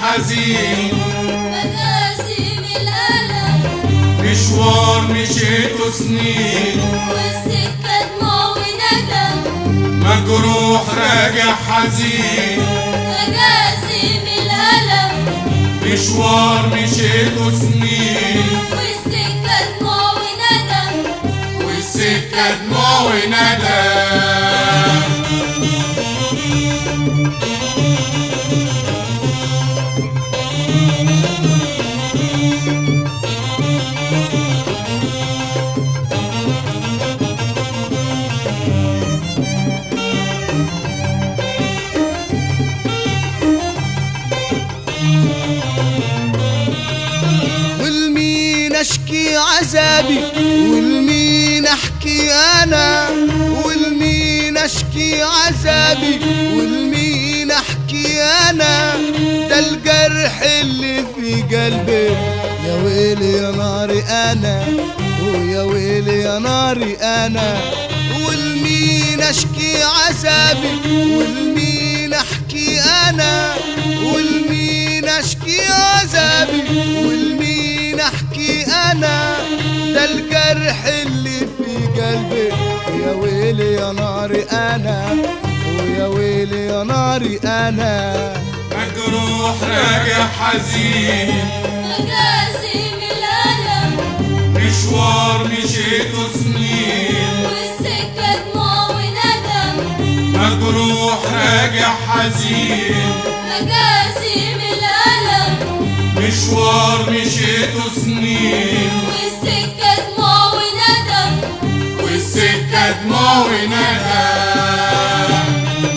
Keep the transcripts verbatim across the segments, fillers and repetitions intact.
حزين مقاسم الألم مشوار مشيته سنين والسكة دموع وندم مجروح راجع حزين مقاسم الألم مشوار مشيته سنين والسكة دموع وندم والسكة دموع وندم والمين اشكي عذابي والمين احكي انا والمين اشكي عذابي والمين احكي انا ده الجرح اللي في قلبي يا ويلي يا ناري انا ويا ويلي يا ناري انا والمين اشكي عذابي والمين احكي انا والمين اشكي عذابي والمين احكي انا ده الجرح اللي في قلبي يا ويلي يا ناري انا ويا ويلي يا ناري انا مجروح راجع حزين مقاسم الألم مشوار مشيته سنين والسكة دموع وندم مجروح راجع حزين مقاسم الألم مشوار مشيته سنين والسكة دموع وندم والسكة دموع وندم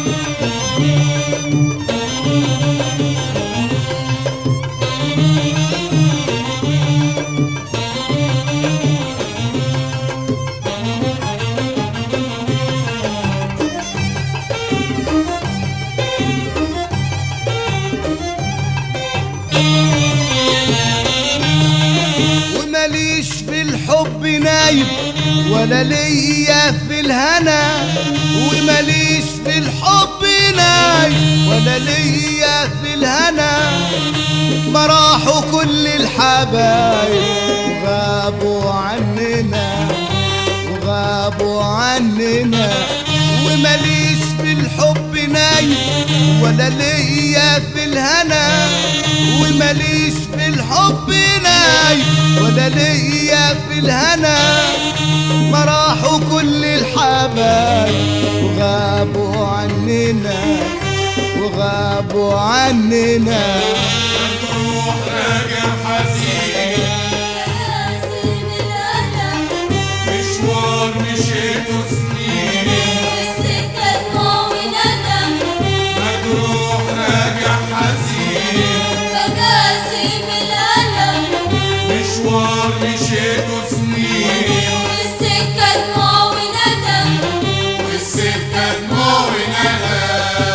وماليش في الحب نايم ولا ليا في الهنا وماليش في الحب نايم ولا ليا في الهنا ما راحوا كل الحبايب وغابوا عننا وغابوا عننا وماليش في الحب نايم ولا ليا في الهنا وماليش في الحب نايم ولا ليا في الهنا ما راحوا كل الحبايب وغابوا عننا وغابوا عننا مجروح راجع حزين مقاسم الألم مشوار مشيته سنين والسكة دموع وندم مجروح راجع حزين مقاسم الألم مشوار مشيته سنين والسكة دموع وندم والسكة دموع وندم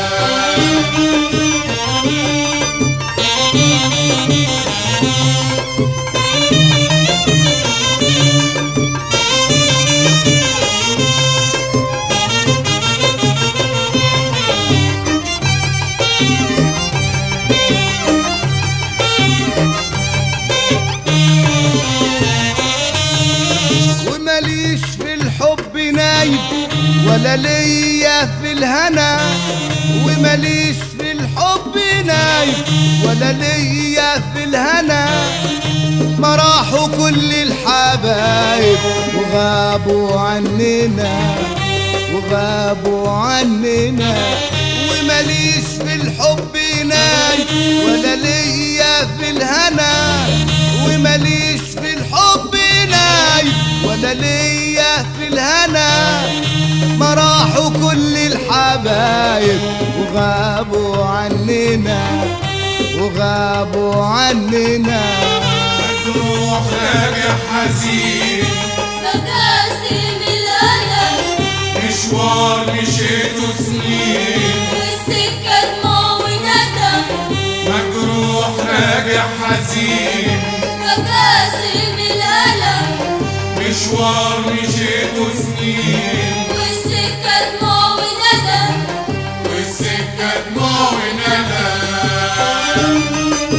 وماليش في الحب نايم ولا ليا في الهنا وماليش في الحب نايم ولا ليا في الهنا ما راحوا كل الحبايب وغابوا عننا وغابوا عننا وماليش في الحب نايم ولا ليا في الهنا وماليش في الحب نايم ولا ليا في الهنا ما راحوا كل الحبايب وغابوا عننا وغابوا عننا مجروح راجع حزين مقاسم الألم مشوار مشيته سنين والسكة دموع وندم مجروح راجع حزين مقاسم الألم مشوار مشيته سنين والسكة دموع وندم والسكة دموع وندم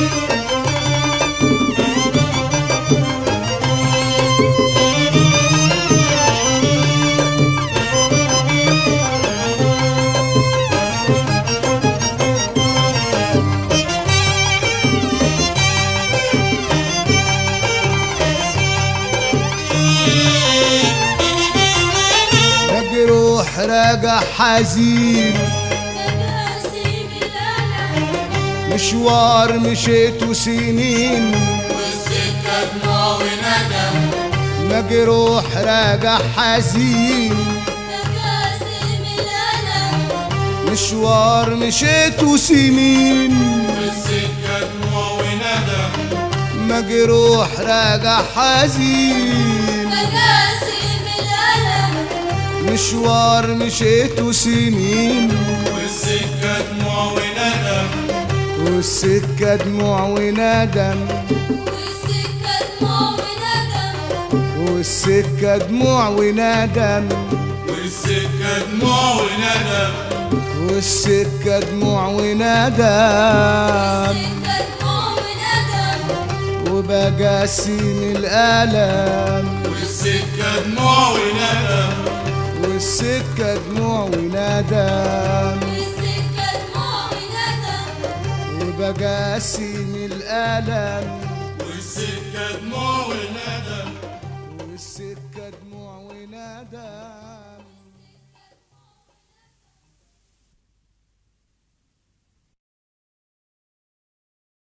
مجروح راجع حزين، مجاسم الألم مشوار مشيته سنين، والسكة دموع وندم، مجروح راجع حزين، مجاسم الألم مشوار مشيته سنين، والسكة دموع وندم، مجروح راجع حزين، مجاسم الألم مشوار مشيته سنين، والسكة دموع وندم، والسكة دموع وندم، والسكة دموع وندم والسكة دموع وندم، والسكة دموع وندم، والسكة دموع وندم، والسكة دموع وندم وبجاسم الألم، والسكة دموع وندم، والسكة دموع وندم، والسكة دموع وندم وبجاسم الألم، والسكة دموع وندم، والسكة دموع وندم.